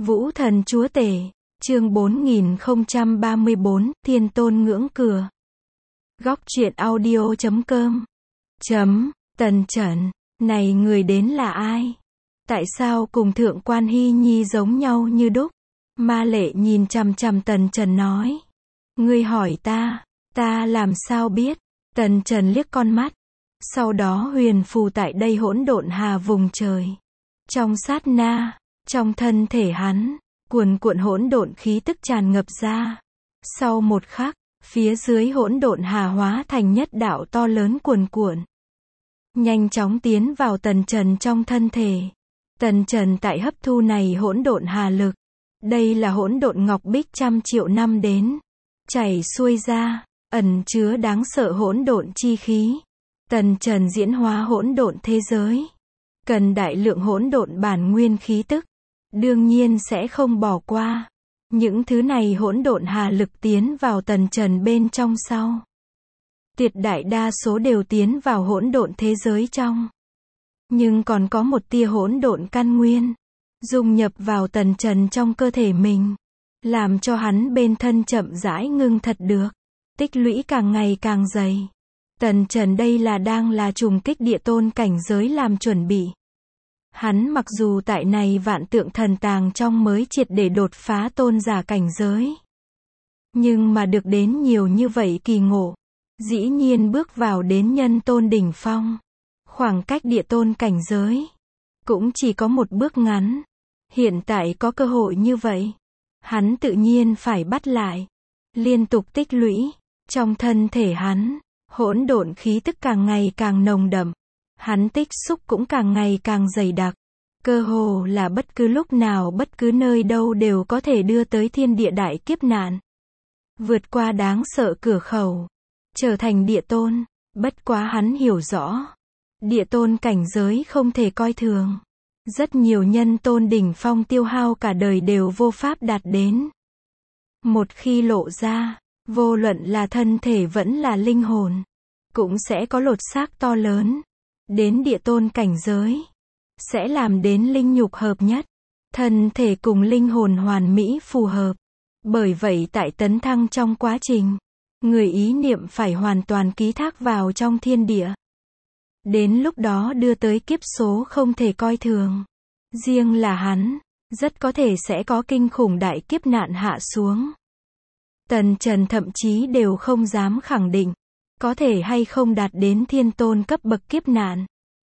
Vũ thần chúa tể, chương 4034, Thiên tôn ngưỡng cửa. Góc truyện audio.com. Tần Trần, này người đến là ai? Tại sao cùng Thượng Quan Hy Nhi giống nhau như đúc? Ma Lệ nhìn chằm chằm Tần Trần nói. Ngươi hỏi ta làm sao biết? Tần Trần liếc con mắt. Sau đó huyền phù tại đây hỗn độn hà vùng trời. Trong sát na, trong thân thể hắn, cuồn cuộn hỗn độn khí tức tràn ngập ra. Sau một khắc, phía dưới hỗn độn hà hóa thành nhất đạo to lớn cuồn cuộn. Nhanh chóng tiến vào Tần Trần trong thân thể. Tần Trần tại hấp thu này hỗn độn hà lực. Đây là hỗn độn ngọc bích trăm triệu năm đến. Chảy xuôi ra, ẩn chứa đáng sợ hỗn độn chi khí. Tần Trần diễn hóa hỗn độn thế giới. Cần đại lượng hỗn độn bản nguyên khí tức. Đương nhiên sẽ không bỏ qua. Những thứ này hỗn độn hà lực tiến vào Tần Trần bên trong sau. Tuyệt đại đa số đều tiến vào hỗn độn thế giới trong. Nhưng còn có một tia hỗn độn căn nguyên. Dung nhập vào Tần Trần trong cơ thể mình. Làm cho hắn bên thân chậm rãi ngưng thật được. Tích lũy càng ngày càng dày. Tần Trần đây là đang là trùng kích địa tôn cảnh giới làm chuẩn bị. Hắn mặc dù tại này vạn tượng thần tàng trong mới triệt để đột phá tôn giả cảnh giới. Nhưng mà được đến nhiều như vậy kỳ ngộ. Dĩ nhiên bước vào đến nhân tôn đỉnh phong. Khoảng cách địa tôn cảnh giới. Cũng chỉ có một bước ngắn. Hiện tại có cơ hội như vậy. Hắn tự nhiên phải bắt lại. Liên tục tích lũy. Trong thân thể hắn. Hỗn độn khí tức càng ngày càng nồng đậm. Hắn tích xúc cũng càng ngày càng dày đặc. Cơ hồ là bất cứ lúc nào bất cứ nơi đâu đều có thể đưa tới thiên địa đại kiếp nạn. Vượt qua đáng sợ cửa khẩu. Trở thành địa tôn. Bất quá hắn hiểu rõ. Địa tôn cảnh giới không thể coi thường. Rất nhiều nhân tôn đỉnh phong tiêu hao cả đời đều vô pháp đạt đến. Một khi lộ ra, vô luận là thân thể vẫn là linh hồn, cũng sẽ có lột xác to lớn. Đến địa tôn cảnh giới, sẽ làm đến linh nhục hợp nhất. Thân thể cùng linh hồn hoàn mỹ phù hợp. Bởi vậy tại tấn thăng trong quá trình, người ý niệm phải hoàn toàn ký thác vào trong thiên địa. Đến lúc đó đưa tới kiếp số không thể coi thường. Riêng là hắn, rất có thể sẽ có kinh khủng đại kiếp nạn hạ xuống. Tần Trần thậm chí đều không dám khẳng định, có thể hay không đạt đến thiên tôn cấp bậc kiếp nạn.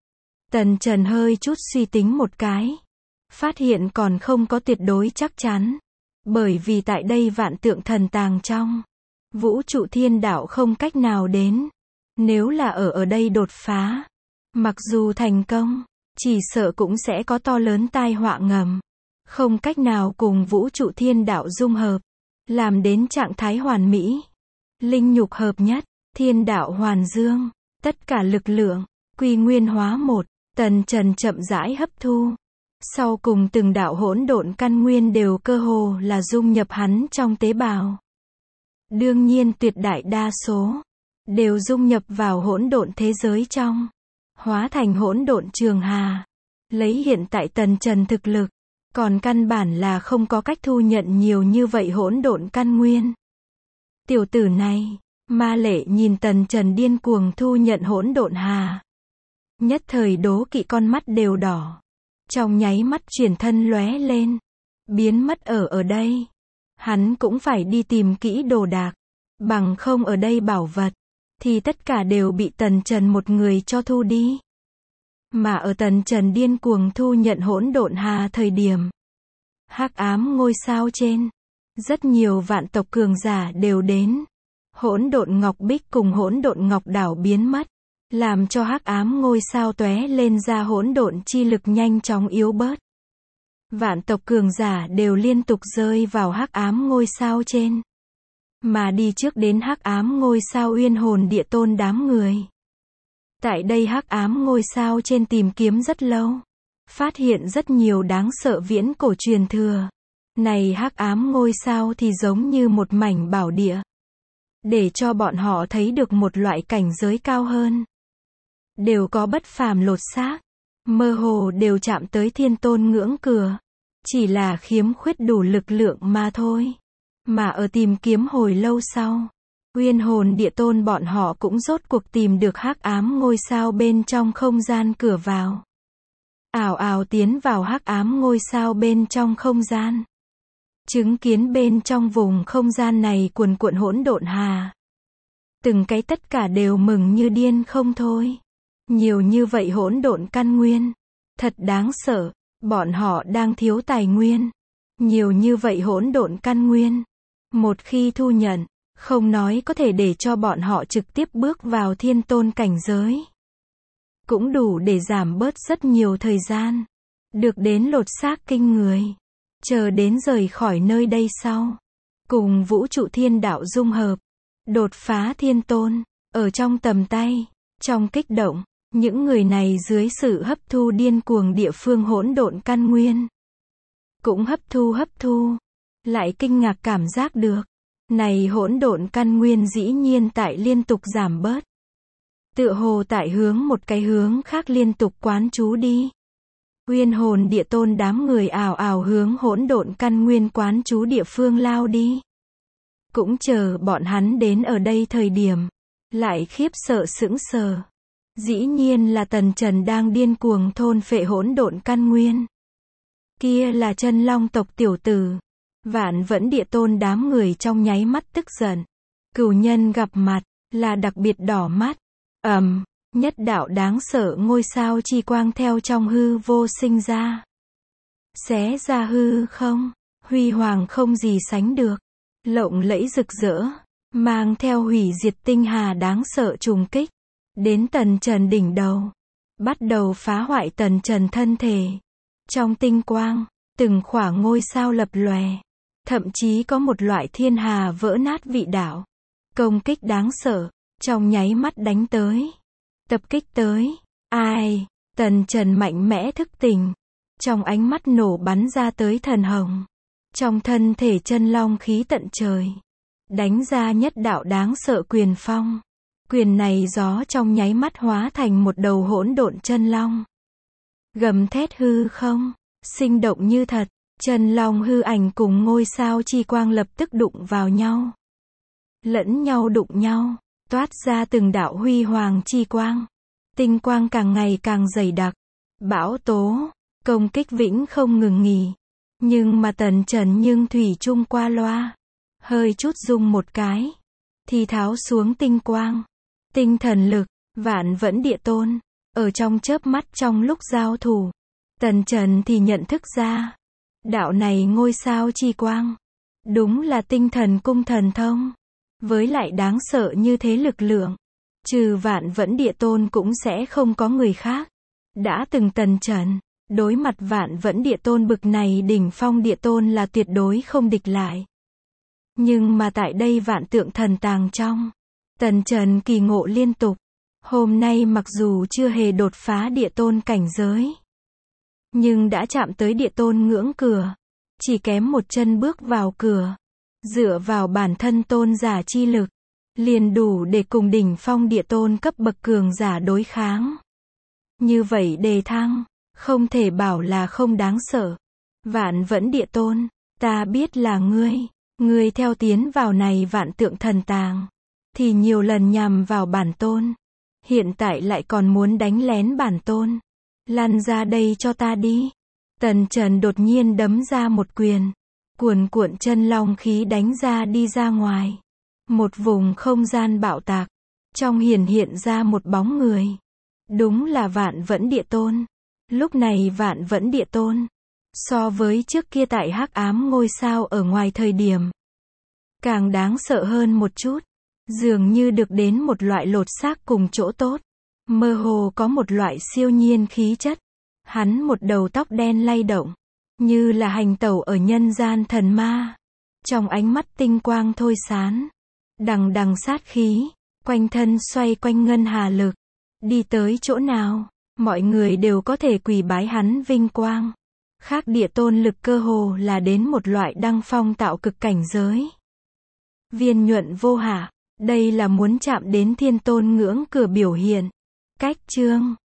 Tần Trần hơi chút suy tính một cái. Phát hiện còn không có tuyệt đối chắc chắn. Bởi vì tại đây vạn tượng thần tàng trong. Vũ trụ thiên đạo không cách nào đến. Nếu là ở đây đột phá. Mặc dù thành công, chỉ sợ cũng sẽ có to lớn tai họa ngầm. Không cách nào cùng vũ trụ thiên đạo dung hợp. Làm đến trạng thái hoàn mỹ. Linh nhục hợp nhất, thiên đạo hoàn dương. Tất cả lực lượng, quy nguyên hóa một. Tần Trần chậm rãi hấp thu. Sau cùng từng đạo hỗn độn căn nguyên đều cơ hồ là dung nhập hắn trong tế bào. Đương nhiên tuyệt đại đa số đều dung nhập vào hỗn độn thế giới trong. Hóa thành hỗn độn trường hà. Lấy hiện tại Tần Trần thực lực, còn căn bản là không có cách thu nhận nhiều như vậy hỗn độn căn nguyên. Tiểu tử này, Ma Lệ nhìn Tần Trần điên cuồng thu nhận hỗn độn hà. Nhất thời đố kỵ con mắt đều đỏ. Trong nháy mắt chuyển thân lóe lên. Biến mất ở đây. Hắn cũng phải đi tìm kỹ đồ đạc. Bằng không ở đây bảo vật. Thì tất cả đều bị Tần Trần một người cho thu đi. Mà ở Tần Trần điên cuồng thu nhận hỗn độn hà thời điểm. Hắc ám ngôi sao trên. Rất nhiều vạn tộc cường giả đều đến. Hỗn độn ngọc bích cùng hỗn độn ngọc đảo biến mất. Làm cho hắc ám ngôi sao tóe lên ra hỗn độn chi lực nhanh chóng yếu bớt. Vạn tộc cường giả đều liên tục rơi vào hắc ám ngôi sao trên. Mà đi trước đến hắc ám ngôi sao uyên hồn địa tôn đám người. Tại đây hắc ám ngôi sao trên tìm kiếm rất lâu. Phát hiện rất nhiều đáng sợ viễn cổ truyền thừa. Này hắc ám ngôi sao thì giống như một mảnh bảo địa. Để cho bọn họ thấy được một loại cảnh giới cao hơn. Đều có bất phàm lột xác. Mơ hồ đều chạm tới thiên tôn ngưỡng cửa. chỉ là khiếm khuyết đủ lực lượng mà thôi. Mà ở tìm kiếm hồi lâu sau, Uyên Hồn Địa Tôn bọn họ cũng rốt cuộc tìm được hắc ám ngôi sao bên trong không gian cửa vào. Ào ào tiến vào hắc ám ngôi sao bên trong không gian. Chứng kiến bên trong vùng không gian này cuồn cuộn hỗn độn hà. Từng cái tất cả đều mừng như điên không thôi. Nhiều như vậy hỗn độn căn nguyên. Thật đáng sợ, bọn họ đang thiếu tài nguyên. Nhiều như vậy hỗn độn căn nguyên. Một khi thu nhận, không nói có thể để cho bọn họ trực tiếp bước vào thiên tôn cảnh giới. Cũng đủ để giảm bớt rất nhiều thời gian. Được đến lột xác kinh người. Chờ đến rời khỏi nơi đây sau. Cùng vũ trụ thiên đạo dung hợp. Đột phá thiên tôn. Ở trong tầm tay. Trong kích động. Những người này dưới sự hấp thu điên cuồng địa phương hỗn độn căn nguyên. Cũng hấp thu. Lại kinh ngạc cảm giác được. Này hỗn độn căn nguyên dĩ nhiên tại liên tục giảm bớt. Tựa hồ tại hướng một cái hướng khác liên tục quán chú đi. Uyên Hồn Địa Tôn đám người ào ào hướng hỗn độn căn nguyên quán chú địa phương lao đi. Cũng chờ bọn hắn đến ở đây thời điểm. Lại khiếp sợ sững sờ. Dĩ nhiên là Tần Trần đang điên cuồng thôn phệ hỗn độn căn nguyên. Kia là Chân Long tộc tiểu tử. Vạn Vẫn Địa Tôn đám người trong nháy mắt tức giận. Cửu nhân gặp mặt, là đặc biệt đỏ mắt. Nhất đạo đáng sợ ngôi sao chi quang theo trong hư vô sinh ra. Xé ra hư không, huy hoàng không gì sánh được. Lộng lẫy rực rỡ, mang theo hủy diệt tinh hà đáng sợ trùng kích. Đến Tần Trần đỉnh đầu. Bắt đầu phá hoại Tần Trần thân thể. Trong tinh quang, từng khỏa ngôi sao lập lòe. Thậm chí có một loại thiên hà vỡ nát vị đạo. Công kích đáng sợ, trong nháy mắt đánh tới. Tập kích tới. Ai? Tần Trần mạnh mẽ thức tỉnh. Trong ánh mắt nổ bắn ra tới thần hồng. Trong thân thể chân long khí tận trời. Đánh ra nhất đạo đáng sợ quyền phong. Quyền này gió trong nháy mắt hóa thành một đầu hỗn độn chân long. Gầm thét hư không, sinh động như thật. Chân long hư ảnh cùng ngôi sao chi quang lập tức đụng vào nhau. Lẫn nhau đụng nhau, toát ra từng đạo huy hoàng chi quang. Tinh quang càng ngày càng dày đặc. Bão tố, công kích vĩnh không ngừng nghỉ. Nhưng mà Tần Trần nhưng thủy chung qua loa. Hơi chút rung một cái. Thì tháo xuống tinh quang. Tinh thần lực, Vạn Vẫn Địa Tôn. Ở trong chớp mắt trong lúc giao thủ. Tần Trần thì nhận thức ra. Đạo này ngôi sao chi quang. Đúng là tinh thần cung thần thông. Với lại đáng sợ như thế lực lượng. Trừ Vạn Vẫn Địa Tôn cũng sẽ không có người khác. Đã từng Tần Trần. Đối mặt Vạn Vẫn Địa Tôn bực này đỉnh phong địa tôn là tuyệt đối không địch lại. Nhưng mà tại đây vạn tượng thần tàng trong. Tần Trần kỳ ngộ liên tục. Hôm nay mặc dù chưa hề đột phá địa tôn cảnh giới. Nhưng đã chạm tới địa tôn ngưỡng cửa. Chỉ kém một chân bước vào cửa. Dựa vào bản thân tôn giả chi lực. Liền đủ để cùng đỉnh phong địa tôn cấp bậc cường giả đối kháng. Như vậy đề thăng. Không thể bảo là không đáng sợ. Vạn Vẫn Địa Tôn. Ta biết là ngươi. Ngươi theo tiến vào này vạn tượng thần tàng. Thì nhiều lần nhằm vào bản tôn. Hiện tại lại còn muốn đánh lén bản tôn. Lăn ra đây cho ta đi. Tần Trần đột nhiên đấm ra một quyền. Cuồn cuộn chân long khí đánh ra đi ra ngoài. Một vùng không gian bạo tạc. Trong hiện ra một bóng người. Đúng là Vạn Vẫn Địa Tôn. Lúc này Vạn Vẫn Địa Tôn. So với trước kia tại hắc ám ngôi sao ở ngoài thời điểm. Càng đáng sợ hơn một chút. Dường như được đến một loại lột xác cùng chỗ tốt. Mơ hồ có một loại siêu nhiên khí chất. Hắn một đầu tóc đen lay động. Như là hành tẩu ở nhân gian thần ma. Trong ánh mắt tinh quang thôi sán. Đằng đằng sát khí. Quanh thân xoay quanh ngân hà lực. Đi tới chỗ nào, mọi người đều có thể quỳ bái hắn vinh quang. Khác địa tôn lực cơ hồ là đến một loại đăng phong tạo cực cảnh giới. Viên nhuận vô hạ. Đây là muốn chạm đến thiên tôn ngưỡng cửa biểu hiện. Cách chương